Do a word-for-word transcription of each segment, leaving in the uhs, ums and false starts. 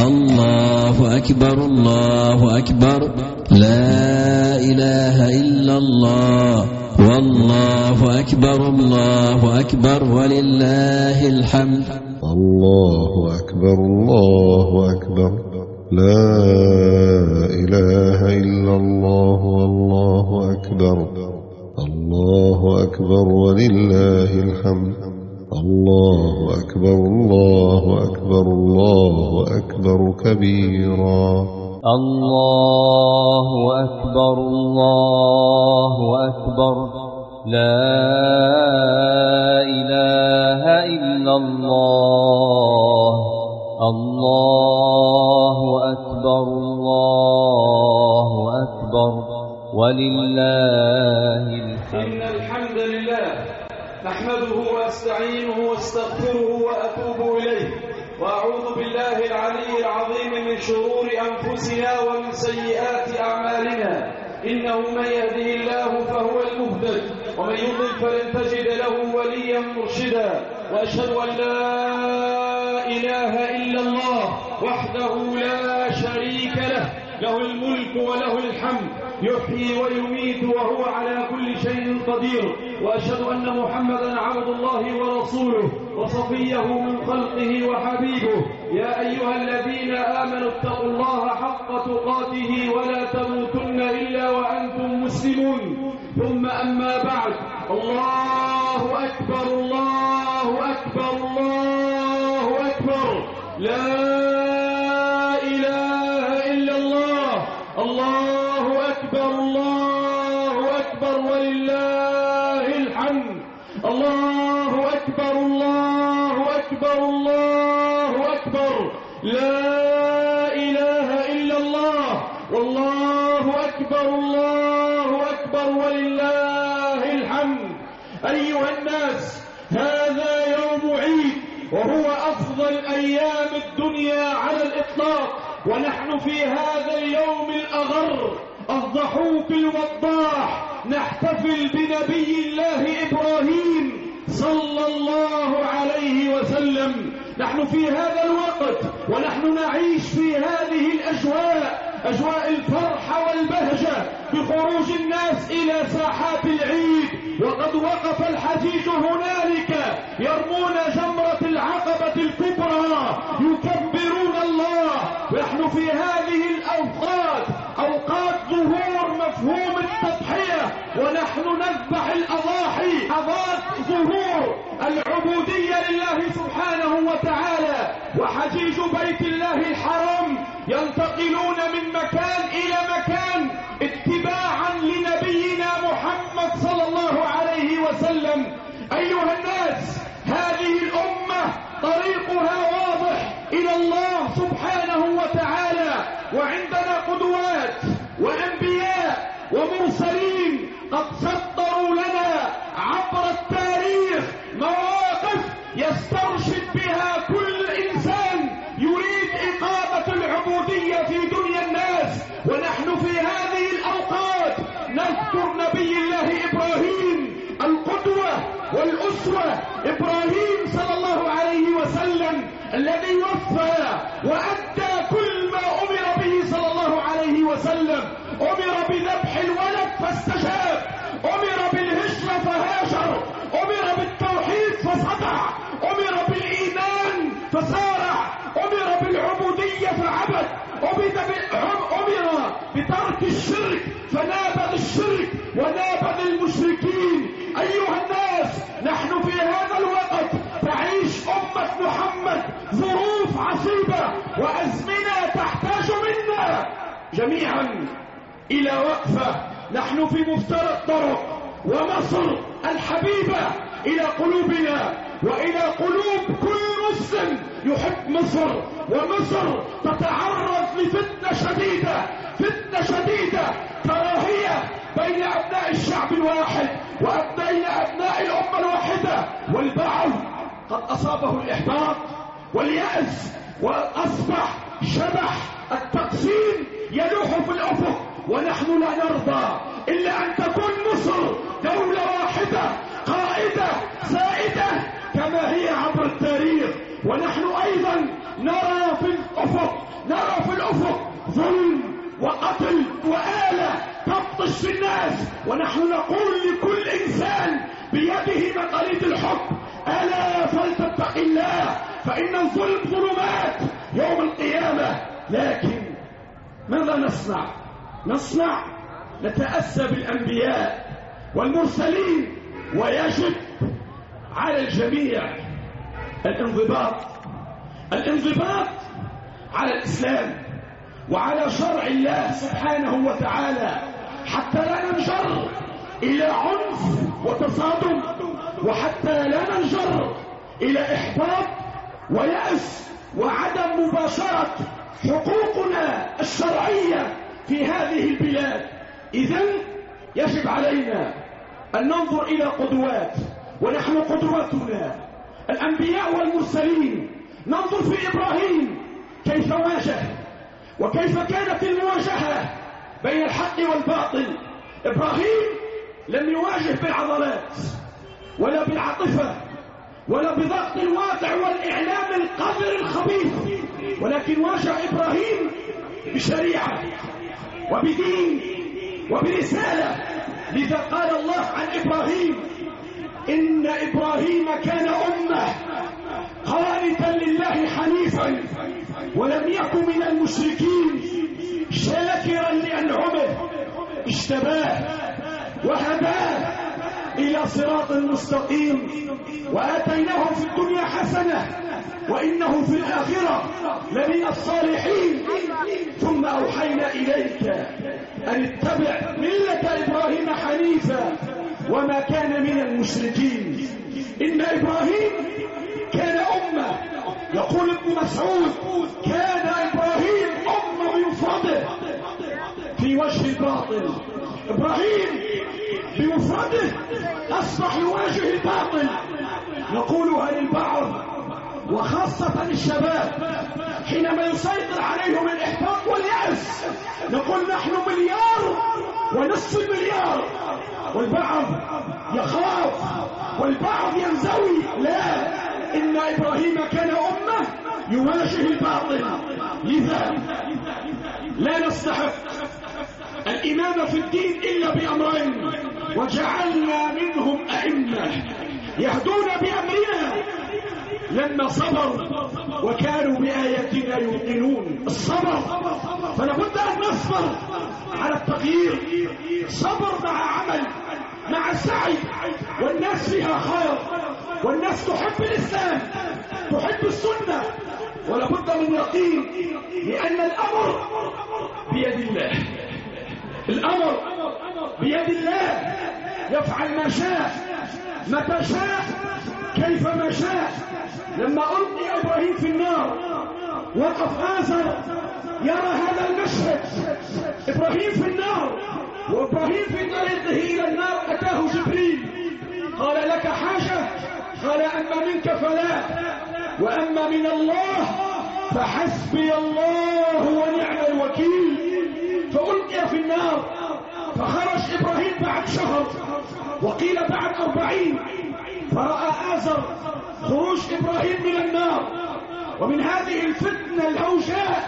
الله أكبر الله أكبر لا إله إلا الله والله أكبر الله أكبر ولله الحمد. الله أكبر الله أكبر لا إله إلا الله والله أكبر الله أكبر ولله الحمد. الله أكبر الله أكبر الله أكبر كبيرا. الله أكبر الله أكبر لا إله إلا الله الله أكبر الله أكبر ولله الحمد. إن الحمد لله نحمده وأستعينه واستغفره وأتوب إليه وأعوذ بالله العلي العظيم من شرور أنفسنا ومن سيئات أعمالنا إنه من يهده الله فهو المهتد ومن يضلل فلن تجد له وليا مرشدا وأشهد أن لا إله إلا الله وحده لا شريك له له الملك وله الحمد يحيي ويميت وهو على كل شيء قدير وأشهد أن محمدا عبد الله ورسوله وصفيه من خلقه وحبيبه يا أيها الذين آمنوا اتقوا الله حق تقاته ولا تموتن إلا وأنتم مسلمون ثم أما بعد الله أكبر الله أكبر الله أكبر لا إله إلا الله الله أكبر الله أكبر ولله الحمد. الله أكبر الله أكبر الله أكبر لا إله إلا الله والله أكبر الله أكبر ولله الحمد. أيها الناس هذا يوم عيد وهو أفضل أيام الدنيا على الإطلاق ونحن في هذا اليوم الأغر الضحوك الوضاح نحتفل بنبي الله إبراهيم صلى الله عليه وسلم. نحن في هذا الوقت ونحن نعيش في هذه الأجواء أجواء الفرحة والبهجة بخروج الناس إلى ساحات العيد وقد وقف الحجيج هنالك يرمون جمرة العقبة الكبرى يكبرون الله. ونحن في هذه الأوقات أوقات ظهور مفهوم التضحية ونحن نذبح الأضاحي أوقات ظهور العبودية لله سبحانه وتعالى وحجيج بيت الله الحرام ينتقلون من مكان إلى مكان اتباعا لنبينا محمد صلى الله عليه وسلم. أيها الناس هذه الأمة طريقها واضح إلى الله سبحانه وتعالى وعندنا قدوات وأنبياء ومرسلين قد سطروا لنا عبر التاريخ مواقف يسترشد بها كل إنسان يريد إقامة العبودية في دنيا الناس. ونحن في هذه الأوقات نذكر نبي الله إبراهيم القدوة والأسوة إبراهيم صلى الله عليه وسلم الذي وفى وأدى كل ما أمر به صلى الله عليه وسلم. أمر بذبح الولد فاستجاب، أمر بالهجرة فهاجر، أمر بالتوحيد فصدع، أمر بالإيمان فسارع، أمر بالعبودية فعبد، أمر بترك الشرك فنابذ الشرك ونابذ المشركين. أيها الناس نحن في هذا الوقت تعيش أمة محمد ظروف عصيبة وأزمنة تحتاج منا جميعا إلى وقفة. نحن في مفترق طرق ومصر الحبيبة إلى قلوبنا وإلى قلوب كل مسلم يحب مصر، ومصر تتعرض لفتنة شديدة فتنة شديدة كراهية بين أبناء الشعب الواحد وبين أبناء الأمة الواحدة، والبعض قد أصابه الإحباط واليأس وأصبح شبح التقسيم يلوح في الأفق. ونحن لا نرضى إلا أن تكون مصر دولة واحدة قائدة سائدة كما هي عبر التاريخ. ونحن أيضا نرى في الأفق ونحن نقول لكل إنسان بيده مقاليد الحكم: ألا فلتتق الله فإن الظلم ظلمات يوم القيامة. لكن ماذا نصنع؟ نصنع نتأسى بالأنبياء والمرسلين، ويجب على الجميع الانضباط الانضباط على الإسلام وعلى شرع الله سبحانه وتعالى، حتى لا ننجر إلى عنف وتصادم، وحتى لا ننجر إلى إحباط ويأس وعدم مباشرة حقوقنا الشرعية في هذه البلاد. إذن يجب علينا أن ننظر إلى قدوات، ونحن قدوتنا الأنبياء والمرسلين. ننظر في إبراهيم كيف واجه وكيف كانت المواجهة بين الحق والباطل. إبراهيم لم يواجه بالعضلات ولا بالعاطفة ولا بضغط الواقع والإعلام القذر الخبيث، ولكن واجه إبراهيم بشريعة وبدين وبرسالة. لذا قال الله عن إبراهيم: إن إبراهيم كان أمة قانتا لله حنيفا ولم يكن من المشركين شاكرا لأنعمه اجتباه وهداه إلى صراط مستقيم وآتيناه في الدنيا حسنة وإنه في الآخرة لمن الصالحين. ثم أوحينا إليك أن اتبع ملة إبراهيم حنيفا وما كان من المشركين. إن إبراهيم كان أمة. يقول ابن مسعود: كان إبراهيم أمة بمفرده في وجه الباطل. إبراهيم بمفرده أصبح يواجه الباطل. نقولها للبعض وخاصة الشباب حينما يسيطر عليهم الإحباط واليأس، نقول نحن مليار ونصف المليار، والبعض يخاف والبعض ينزوي. لا، إن إبراهيم كان أمة يواجه الباطل. لذا لا نستحق الإمامة في الدين إلا بأمرين: وجعلنا منهم أئمة يهدون بأمرنا لما صبروا وكانوا بآياتنا يوقنون. الصبر، فلابد أن نصبر على التغيير. صبر مع عمل، مع سعي، والناس فيها خير، والناس تحب الإسلام، تحب السنة، ولابد من يقين، لأن الأمر بيد الله. الأمر بيد الله، يفعل ما شاء متى شاء كيف ما شاء. لما ألقي إبراهيم في النار وقف آزر يرى هذا المشهد. إبراهيم في النار، وإبراهيم في طريقه إلى النار أتاه جبريل قال: لك حاجة؟ قال: أما منك فلا، وأما من الله فحسبي الله ونعم الوكيل. فألقي في النار، فخرج إبراهيم بعد شهر، وقيل بعد أربعين، فرأى آزر خروج إبراهيم من النار ومن هذه الفتنة الهوجاء،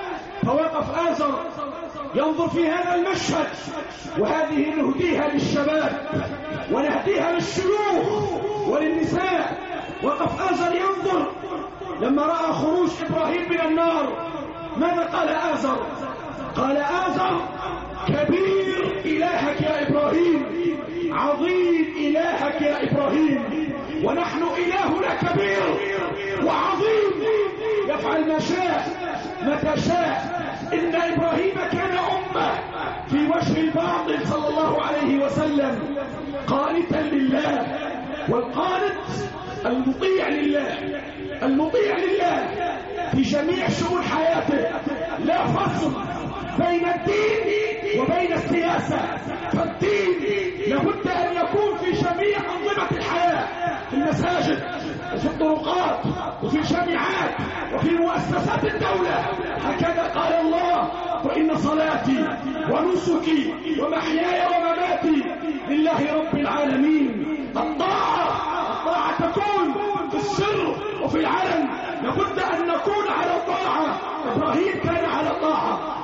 فوقف آزر ينظر في هذا المشهد. وهذه نهديها للشباب ونهديها للشيوخ وللنساء. وقف آزر ينظر لما رأى خروج إبراهيم من النار. ماذا قال آزر؟ قال آزر: كبير إلهك يا إبراهيم، عظيم إلهك يا إبراهيم، ونحن إلهنا كبير وعظيم يفعل ما شاء متى شاء. إن إبراهيم كان أمة في وجه الباطل صلى الله عليه وسلم قانتا لله. والقانت المطيع لله، المطيع لله في جميع شؤون حياته، لا فصل بين الدين وبين السياسة. فالدين لابد أن يكون في جميع أنظمة الحياة، في المساجد وفي الطرقات وفي الجامعات وفي مؤسسات الدولة. هكذا قال الله: وإن صلاتي ونسكي ومحياي ومماتي لله رب العالمين. الطاعة الطاعة تكون في السر وفي العلن. لابد أن نكون على طاعة. إبراهيم كان على طاعة.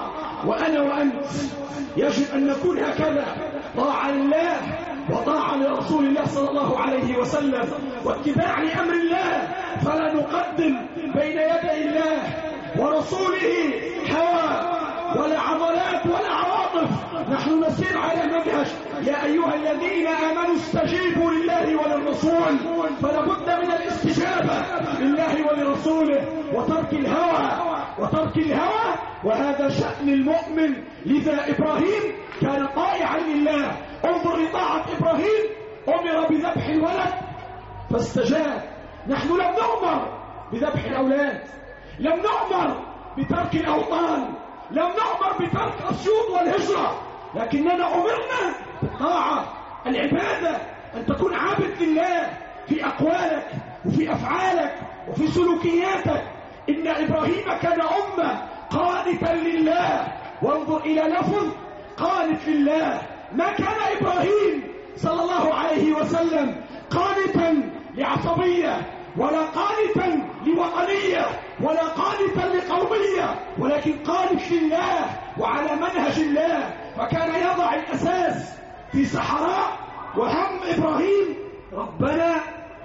وأنا وأنت يجب أن نكون هكذا، طاعة لله وطاعة لرسول الله صلى الله عليه وسلم واتباع لأمر الله، فلا نقدم بين يدي الله ورسوله هوى ولا عضلات ولا عواطف. نحن نسير على منهج يا أيها الذين آمنوا استجيبوا لله وللرسول، فلا بد من الاستجابة لله ولرسوله وترك الهوى وترك الهوى وهذا شأن المؤمن. لذا إبراهيم كان طائعا لله. انظر لطاعة إبراهيم، أمر بذبح الولد فاستجاب. نحن لم نؤمر بذبح الأولاد، لم نؤمر بترك الأوطان، لم نؤمر بترك السيوط والهجرة، لكننا أمرنا بالطاعة. العبادة أن تكون عابد لله في أقوالك وفي أفعالك وفي سلوكياتك. إن إبراهيم كان أمة قانتا لله، وانظر إلى لفظ قانت لله. ما كان إبراهيم صلى الله عليه وسلم قانتا لعصبية ولا قانتا لوطنية ولا قانتا لقومية، ولكن قانت لله وعلى منهج الله. فكان يضع الأساس في صحراء، وهم إبراهيم ربنا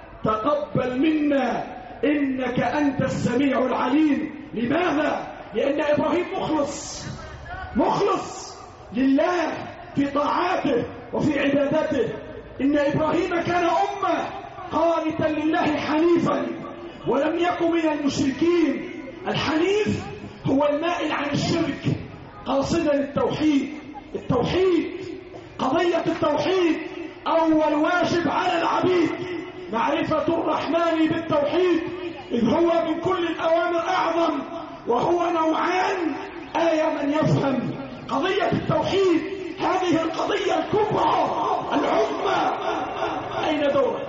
تقبل منا إنك أنت السميع العليم. لماذا؟ لأن إبراهيم مخلص مخلص لله في طاعاته وفي عبادته. إن إبراهيم كان أمة قانتا لله حنيفا ولم يكن من المشركين. الحنيف هو المائل عن الشرك قاصدا التوحيد. التوحيد قضية التوحيد أول واجب على العبيد، معرفة الرحمن بالتوحيد، إذ هو من كل الأوامر أعظم وهو نوعان. آية من يفهم قضية التوحيد هذه القضية الكبرى العظمى. أين دورك؟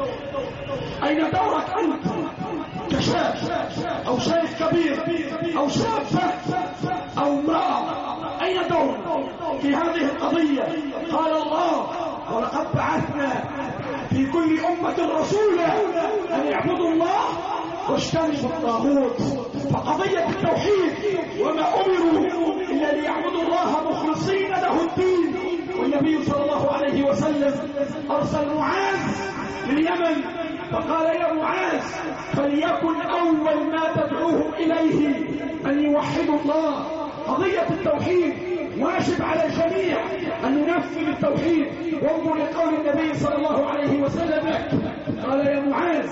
أين دورك أنت كشاب أو شيخ كبير أو شابة أو امرأة؟ أين دورك في هذه القضية؟ قال الله ولقد بعثنا في كل أمة رسولا أن يعبدوا الله واجتنبوا الطاغوت. فقضية التوحيد وما أمروا إلا ليعبدوا الله مخلصين له الدين. والنبي صلى الله عليه وسلم أرسل معاذ لليمن فقال يا معاذ فليكن أول ما تدعوهم إليه أن يوحدوا الله. قضية التوحيد واجب على الجميع أن ننفذ التوحيد. وانظر لقول النبي صلى الله عليه وسلم قال يا معاذ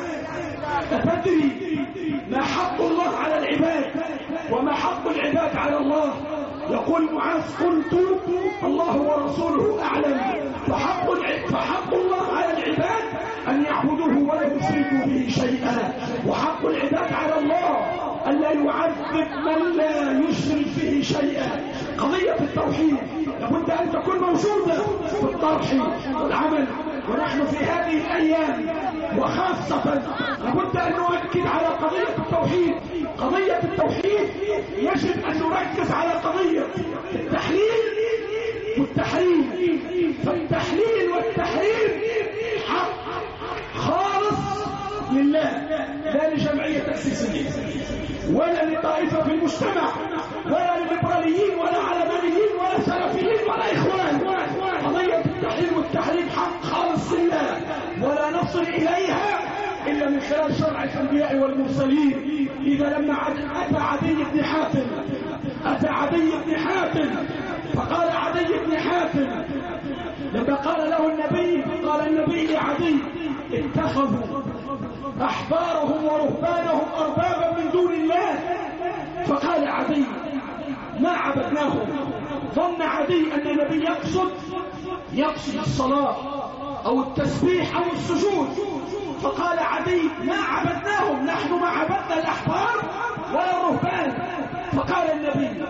أتدري ما حق الله على العباد وما حق العباد على الله؟ يقول معاذ قلت الله ورسوله أعلم. فحق, فحق الله على العباد أن يعبدوه ولا يشركوا به شيئا، وحق العباد على الله أن لا يعذب من لا يشرك به شيئا. قضية التوحيد لابد أن تكون موجودة في الطرح والعمل. ونحن في هذه الأيام وخاصة لابد أن نؤكد على قضية التوحيد. قضية التوحيد يجب أن نركز على قضية التحليل والتحريم. فالتحليل والتحريم حق خالص لله، لا لجمعية تأسيسية ولا لطائفة في المجتمع ولا للليبراليين ولا علمانيين ولا سلفيين ولا إخوان. قضية التحليل والتحريم حق خالص لله، ولا نصل إليها إلا من خلال شرع الأنبياء والمرسلين. إذا لما أتى عدي بن حاتم أتى عدي بن حاتم فقال عدي بن حاتم لما قال له النبي قال النبي لعدي اتخذوا أحبارهم ورهبانهم أربابا من دون الله. فقال عدي ما عبدناهم. ظن عدي أن النبي يقصد يقصد الصلاة أو التسبيح أو السجود. فقال عدي ما عبدناهم، نحن ما عبدنا الأحبار ولا الرهبان. فقال النبي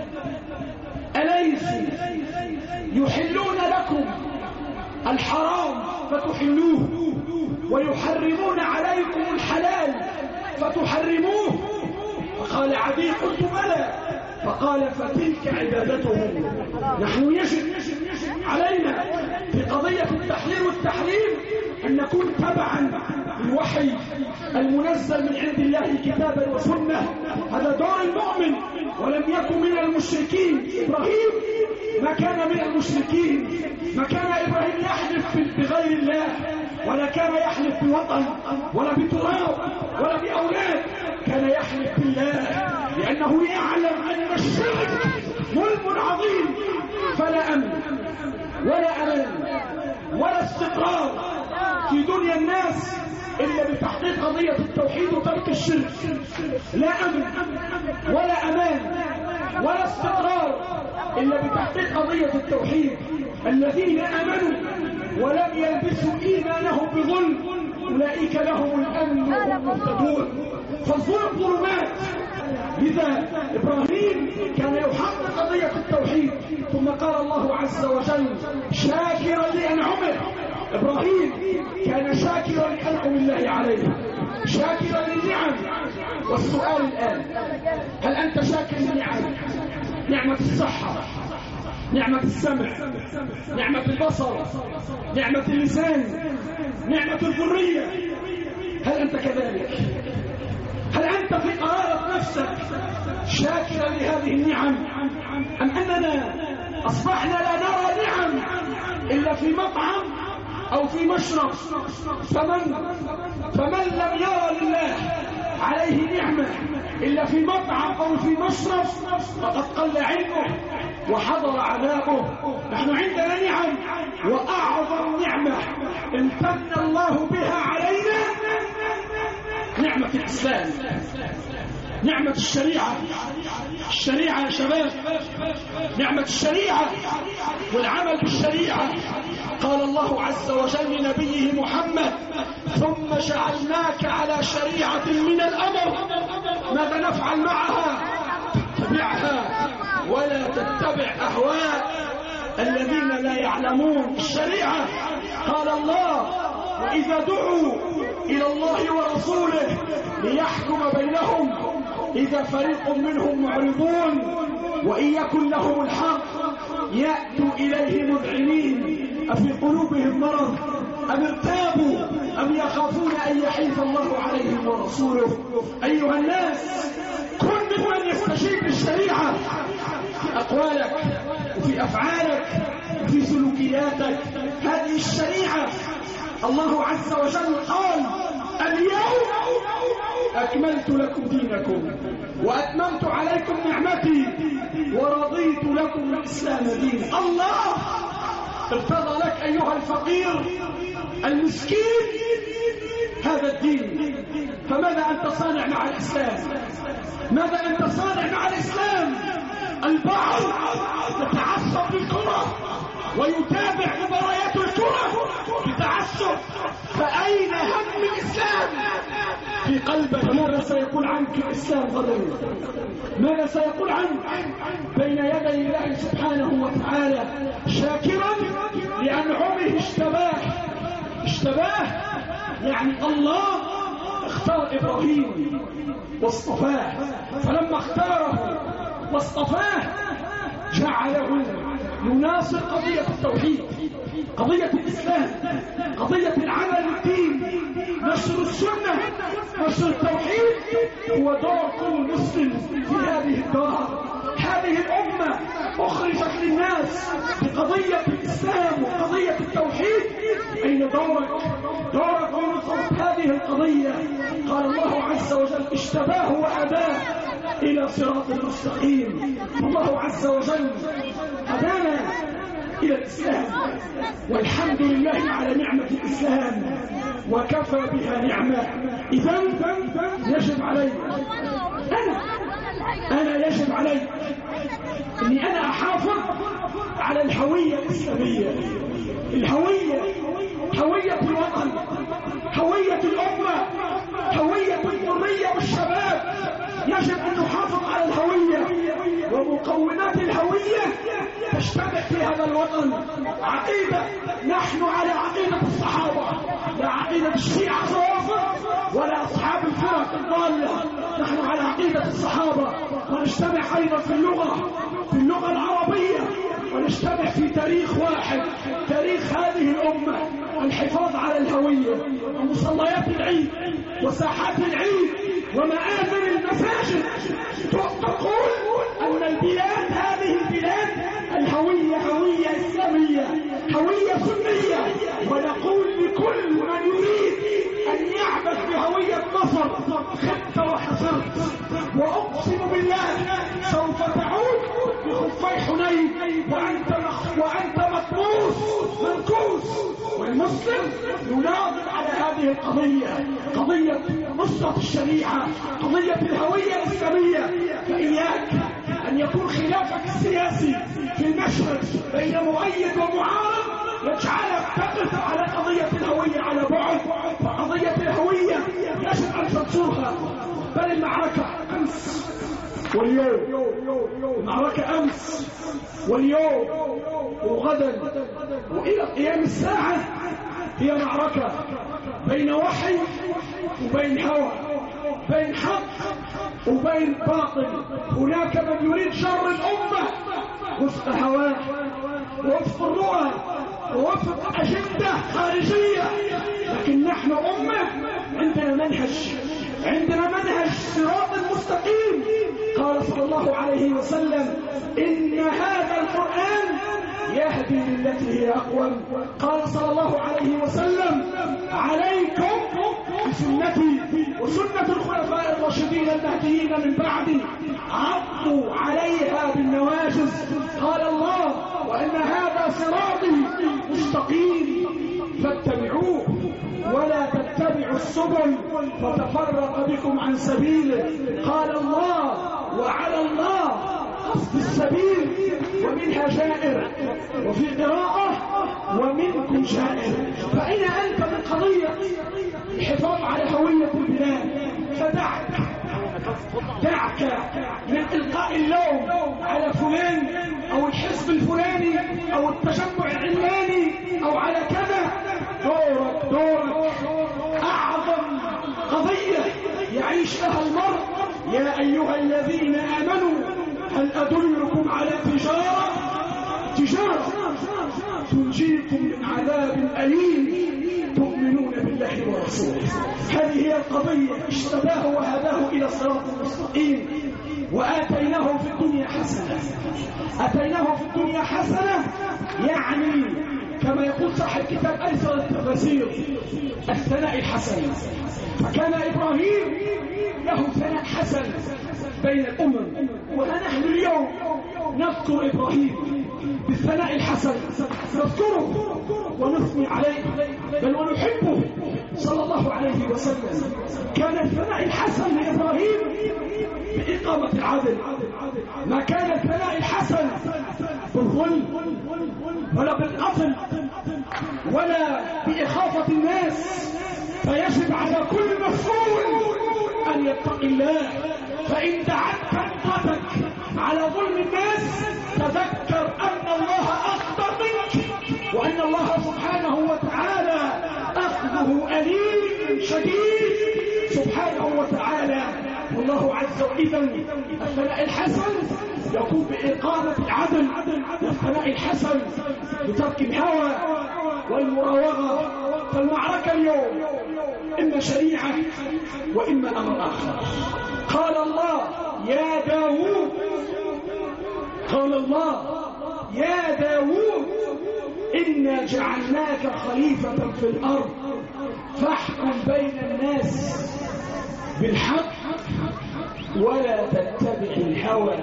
أليسوا يحلون لكم الحرام فتحلوه ويحرمون عليكم الحلال فتحرموه؟ فقال عدي قلت بلى. فقال فتلك عبادتهم. نحن يجب علينا في قضية التحليل والتحريم أن نكون تبعا للوحي المنزل من عند الله كتابا وسنة. هذا دور المؤمن ولم يكن من المشركين. المشركين. إبراهيم ما كان من المشركين، ما كان إبراهيم يحلف بغير الله، ولا كان يحلف بوطن ولا بتراب ولا بأولاد، كان يحلف بالله، لأنه يعلم أن الشرك ظلم عظيم، فلا أمن ولا أمان ولا استقرار في دنيا الناس إلا بتحقيق قضية التوحيد وترك الشرك. لا أمن ولا أمان ولا استقرار إلا بتحقيق قضية التوحيد. الذين آمنوا ولم يلبسوا إيمانهم بظلم أولئك لهم الأمن وهم مهتدون. فالظلم ظلمات. لذا إبراهيم كان يحقق قضية التوحيد. ثم قال الله عز وجل شاكرا لأنعمه. إبراهيم كان شاكرا لأنعم الله عليه، شاكرا للنعم. والسؤال الآن، هل أنت شاكر للنعم؟ نعمة الصحة، نعمة السمع، نعمة البصر، نعمة اللسان، نعمة الذرية، هل أنت كذلك؟ هل أنت في قرارة نفسك شاكرا لهذه النعم، أم أننا أصبحنا لا نرى نعم إلا في مطعم أو في مشرب؟ فمن, فمن لم يرى لله عليه نعمة إلا في مطعم أو في مشرب فقد قل علمه وحضر عذابه. نحن عندنا نعم، وأعظم نعمة امتن الله بها علينا نعمة الإسلام، نعمة الشريعة. الشريعة يا شباب، نعمة الشريعة والعمل بالشريعة. قال الله عز وجل لنبيه محمد ثم جعلناك على شريعة من الأمر، ماذا نفعل معها؟ اتبعها ولا تتبع أهواء الذين لا يعلمون. الشريعة قال الله وإذا دعوا إلى الله ورسوله ليحكم بينهم إذا فريق منهم معرضون وإن يكن لهم الحق يأتوا إليه مذعنين أفي قلوبهم مرض أم ارتابوا أم يخافون أن يحيف الله عليهم ورسوله. أيها الناس، كن ممن يستجيب للشريعة في أقوالك وفي أفعالك وفي سلوكياتك. هذه الشريعة الله عز وجل قال اليوم أكملت لكم دينكم وأتممت عليكم نعمتي ورضيت لكم الإسلام دينا. الله ارتضى لك أيها الفقير المسكين هذا الدين. فماذا أنت صانع مع الإسلام؟ ماذا أنت صانع مع الإسلام؟ البعض يتعصب بالكرة ويتابع مباريات الكرة بتعصب، فأين هم الإسلام في قلبك؟ ماذا سيقول عنك الإسلام غدا؟ ماذا سيقول عنك بين يدي الله سبحانه وتعالى؟ شاكرا لأنعمه اشتباه. اشتباه يعني الله اختار إبراهيم واصطفاه، فلما اختاره واصطفاه جعله يناصر قضية التوحيد، قضية الإسلام، قضية العمل للدين، نشر السنة، نشر التوحيد هو دور كل مسلم في هذه الدار. هذه الأمة أخرجت للناس بقضية الإسلام وقضية التوحيد. أين دورك؟ دورك ونصرة هذه القضية. قال الله عز وجل اشتباه وأباه إلى صراط المستقيم. الله عز وجل هدانا إلى الإسلام، والحمد لله على نعمة الإسلام وكفى بها نعمة. إذن يجب علي أنا أنا يجب علي أني أنا أحافظ على الهوية الإسلامية، الهوية، هوية الوطن، هوية الأمة، هوية الذرية والشباب. يجب أن نحافظ على الهوية ومقومات الهوية تجتمع في هذا الوطن. عقيدة، نحن على عقيدة الصحابة، لا عقيدة الشيعة الرافضة ولا أصحاب الفرق الضالة. نحن على عقيدة الصحابة، ونجتمع أيضا في اللغة، في اللغة العربية، ونجتمع في تاريخ واحد، تاريخ هذه الأمة. الحفاظ على الهوية ومصليات العيد وساحات العيد ومآذن المساجد تقول أن البلاد يناضل على هذه القضية، قضية نصرة الشريعة، قضية الهوية الإسلامية. فإياك أن يكون خلافك السياسي في المشهد بين مؤيد ومعارض يجعلك تقف على قضية الهوية على بعد. فقضية الهوية يجب أن تنصرها. بل المعركة أمس واليوم، المعركة أمس واليوم وغدا وإلى قيام الساعة هي معركة بين وحي وبين هوى، بين حق وبين باطل. هناك من يريد شر الأمة وفق هواه ووفق الرؤى ووفق أجندة خارجية، لكن نحن أمة عندنا منهج، عندنا منهج صراط مستقيم. قال صلى الله عليه وسلم إن هذا القرآن يهدي للتي هي أقوم. قال صلى الله عليه وسلم عليكم بسنتي وسنة الخلفاء الراشدين المهديين من بعدي عضوا عليها بالنواجذ. قال الله وأن هذا صراطي مستقيم فاتبعوه ولا تتبعوا السبل فتفرق بكم عن سبيله. قال الله وعلى الله قصد السبيل ومنها جائر، وفي قراءة ومنكم جائر. فأين أنت من قضية الحفاظ على هوية البلاد؟ فدعك دعك من إلقاء اللوم على فلان أو الحزب الفلاني أو التجمع العلماني أو على كذا. دورك دورك أعظم قضية يعيش لها المرء. يا أيها الذين آمنوا هل أدلكم على تجارة تجارة تنجيكم من عذاب أليم تؤمنون بالله ورسوله. هذه هي القضية. اشتباه وهداه إلى الصراط المستقيم وآتيناه في الدنيا حسنة. آتيناه في الدنيا حسنة يعني كما يقول صاحب كتاب أيسر التفاسير الثناء الحسن. فكان إبراهيم له ثناء حسن بين الأمم، ونحن اليوم نذكر إبراهيم بالثناء الحسن، نذكره ونثني عليه بل ونحبه صلى الله عليه وسلم. كان الثناء الحسن لإبراهيم بإقامة العدل، ما كان الثناء الحسن بالظلم ولا بالقتل ولا بإخافة الناس. فيجب على كل مسؤول أن يتقي الله. فإن دعتك امرأتك على ظلم الناس تذكر أن الله أخطر منك، وأن الله سبحانه وتعالى أخذه أليم شديد سبحانه وتعالى. والله عز وجل الثناء الحسن يكون بإقامة العدل، والثناء الحسن بترك الهوى والمراوغة. فالمعركة اليوم إما شريعة وإما أمر آخر. قال الله يا داوود، قال الله يا داوود إنا جعلناك خليفة في الأرض فاحكم بين الناس بالحق ولا تتبع الهوى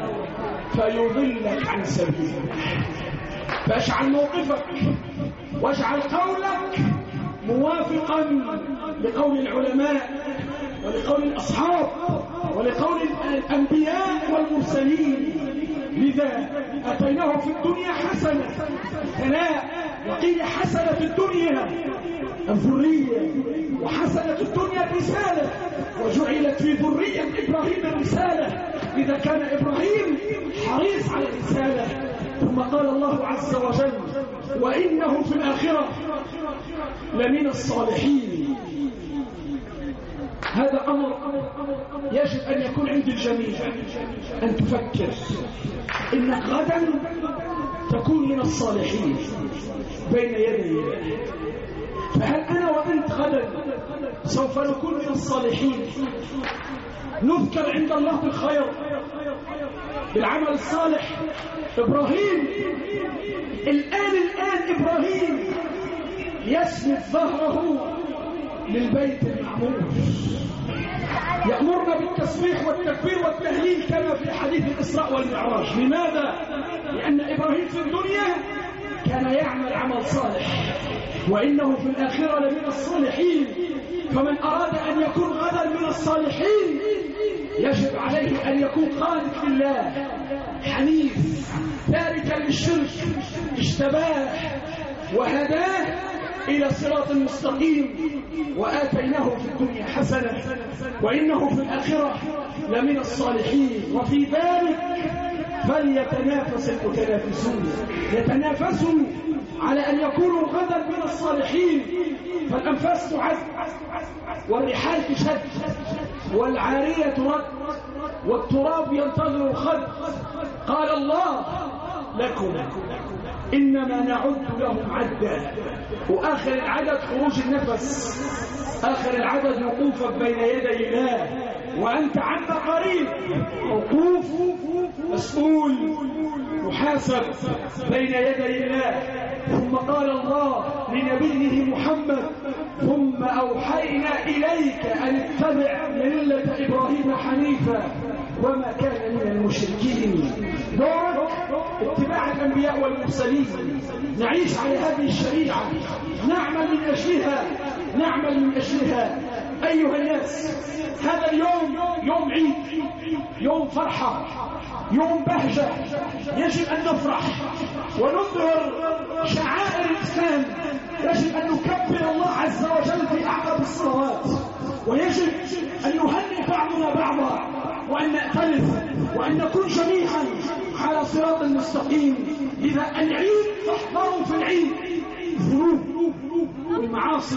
فيضلك عن سبيله. فاجعل موقفك واجعل قولك موافقا لقول العلماء ولقول الأصحاب ولقول الأنبياء والمرسلين. لذا أتيناه في الدنيا حسنة ثناء، وقيل حسنة الدنيا الذرية وحسنة الدنيا رسالة، وجعلت في ذرية إبراهيم الرسالة. إذا كان إبراهيم حريص على الرسالة. ثم قال الله عز وجل وإنه في الآخرة لمن الصالحين. هذا أمر يجب أن يكون عند الجميع، أن تفكر إنك غدا تكون من الصالحين بين يدي الله. فهل أنا وأنت غدا سوف نكون من الصالحين، نذكر عند الله بالخير بالعمل الصالح؟ إبراهيم الآن الآن إبراهيم يسند ظهره للبيت المعمور، يأمرنا بالتسبيح والتكبير والتهليل كما في حديث الإسراء والمعراج. لماذا؟ لأن إبراهيم في الدنيا كان يعمل عمل صالح وإنه في الآخرة لمن الصالحين. فمن أراد أن يكون غدا من الصالحين يجب عليه أن يكون قانت لله حنيف تاركا للشرك اجتباه وهداه إلى صراط مستقيم وآتيناه في الدنيا حسنة وإنه في الآخرة لمن الصالحين. وفي ذلك فليتنافس المتنافسون، يتنافسوا على أن يكونوا غدا من الصالحين. فالأنفاس تعد والرحال تشد والعارية ترد والتراب ينتظر الخد. قال الله لكم إنما نعد لهم عدا. وآخر العدد خروج النفس، آخر العدد وقوفك بين يدي الله وأنت عنك قريب، وقوف مسؤول محاسب بين يدي الله. ثم قال الله لنبيه محمد ثم أوحينا إليك أن اتبع ملة إبراهيم حنيفا وما كان من المشركين. دورك اتباع الأنبياء والمرسلين، نعيش على هذه الشريعة، نعمل من أجلها نعمل من أجلها. أيها الناس، هذا اليوم يوم عيد، يوم فرحة، يوم بهجة، يجب أن نفرح ونظهر شعائر الإسلام. يجب أن نكبر الله عز وجل في أعقاب الصلوات، ويجب أن نهنئ بعضنا بعضا وأن نأتلف وأن نكون جميعا على صراط المستقيم. إذا العيد احضروا في العيد الذنوب والمعاصي،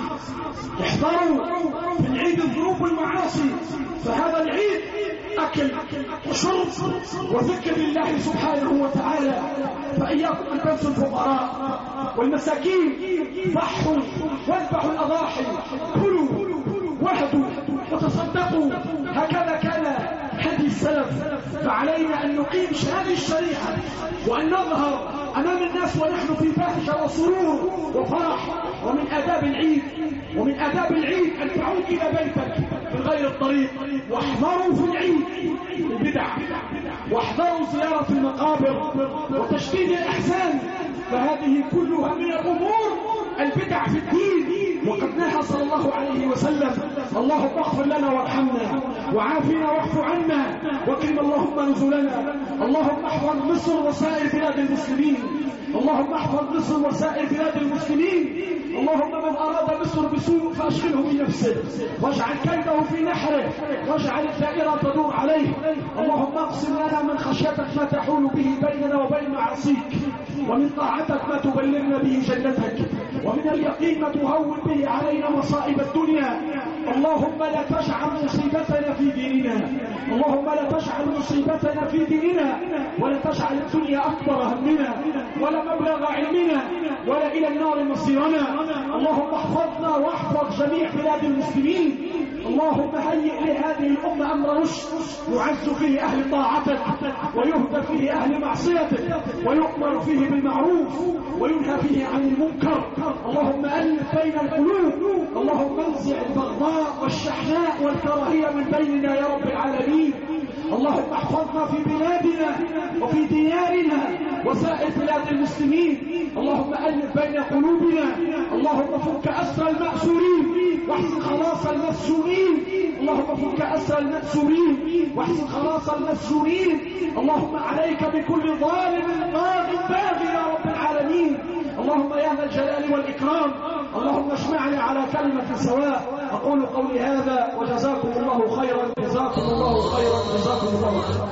احضروا في العيد الذنوب والمعاصي. فهذا العيد أكل وشرب وذكر الله سبحانه وتعالى. فإياكم أن تنسوا الفقراء والمساكين، ضحوا واذبحوا الأضاحي، كلوا واهدوا وتصدقوا. هكذا كان هدي السلف. فعلينا أن نقيم هذه الشريعة وأن نظهر أمام الناس ونحن في بهجة وسرور وفرح. ومن آداب العيد ومن آداب العيد أن تعود إلى بيتك من غير الطريق. واحذروا في العيد البدع، واحذروا زيارة المقابر وتشديد الأحزان، فهذه كلها من الأمور البدع في الدين. وقد نهى صلى الله عليه وسلم اللهم اغفر لنا وارحمنا وعافنا واعف عنا واكرم اللهم نزلنا. اللهم احفظ مصر وسائر بلاد المسلمين، اللهم احفظ مصر وسائر بلاد المسلمين. اللهم من أراد مصر بسوء فأشغله بنفسه واجعل كيده في نحره واجعل الدائرة تدور عليه. اللهم اقسم لنا من خشيتك ما تحول به بيننا وبين معاصيك، ومن طاعتك ما تبلغنا به جنتك، ومن اليقين ما تهون به علينا مصائب الدنيا. اللهم لا تجعل مصيبتنا في ديننا، اللهم لا تجعل مصيبتنا في ديننا، ولا تجعل الدنيا أكبر همنا ولا مبلغ علمنا ولا إلى النار مصيرنا. اللهم احفظنا واحفظ جميع بلاد المسلمين. اللهم هيئ لهذه الأمة أمر رشد يعز فيه أهل طاعتك ويهدى فيه أهل معصيتك ويؤمر فيه بالمعروف وينهى فيه عن المنكر. اللهم ألف بين القلوب، اللهم انزع البغضاء والشحناء والكراهية من بيننا يا رب العالمين. اللهم احفظنا في بلادنا وفي ديارنا وسائر بلاد المسلمين. اللهم ألف بين قلوبنا، اللهم فك أسر المأسورين واحسن خلاص المسجونين، اللهم فك أسر المأسورين واحسن خلاص المسجونين. اللهم عليك بكل ظالم طاغ باغي يا رب العالمين. اللهم يا ذا الجلال والإكرام، اللهم اجمعنا على كلمة سواء. أقول قولي هذا وجزاكم الله خيرا، جزاكم الله خيرا، جزاكم الله خيرا.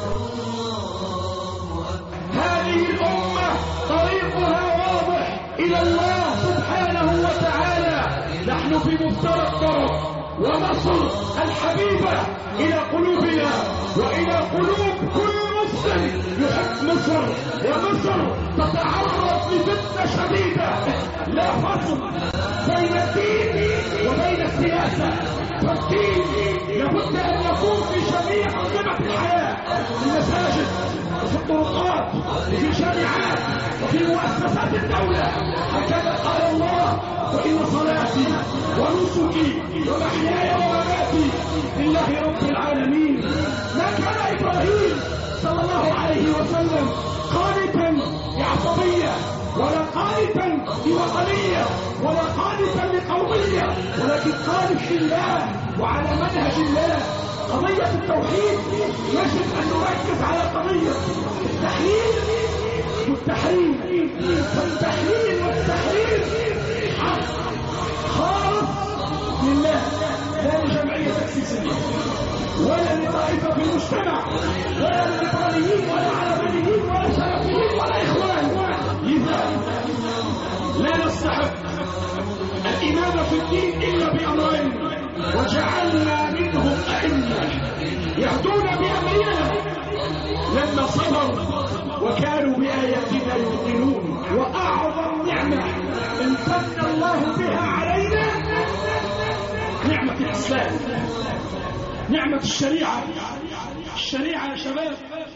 هذه الأمة طريقها واضح إلى الله سبحانه وتعالى. نحن في مفترق الطرق، ومصر الحبيبة إلى قلوبنا وإلى قلوب كل مسلم يحب مصر. ومصر تتعرض لفتنة شديدة، لا فصل بين الدين وبين السياسة. فالدين لابد أن يكون في جميع أنظمة الحياة، في المساجد وفي الطرقات وفي الجامعات وفي مؤسسات الدولة. هكذا قال الله: وإن صلاتي ونسكي ومحياي ومماتي لله رب العالمين. ما كان إبراهيم صلى الله عليه وسلم قانتا بعصبية، ولا قانتا لوطنية ولا قانتا لقومية، ولكن قانت لله وعلى منهج الله. قضية التوحيد يجب أن نركز على قضية التحليل والتحريم، فالتحليل والتحريم حق خالص لله، لا لجمعية تأسيسية ولا لطائفة في المجتمع ولا للإيطاليين ولا علمانيين ولا سلفيين ولا إخوان. لذا لا نستحق الإمامة في الدين إلا بأمرين، وجعلنا منهم أئمة يهدون بأمرنا لما صبروا وكانوا بآياتنا يوقنون. وأعظم نعمة امتن الله بها علينا نعمة الإسلام، نعمة الشريعة. الشريعة يا شباب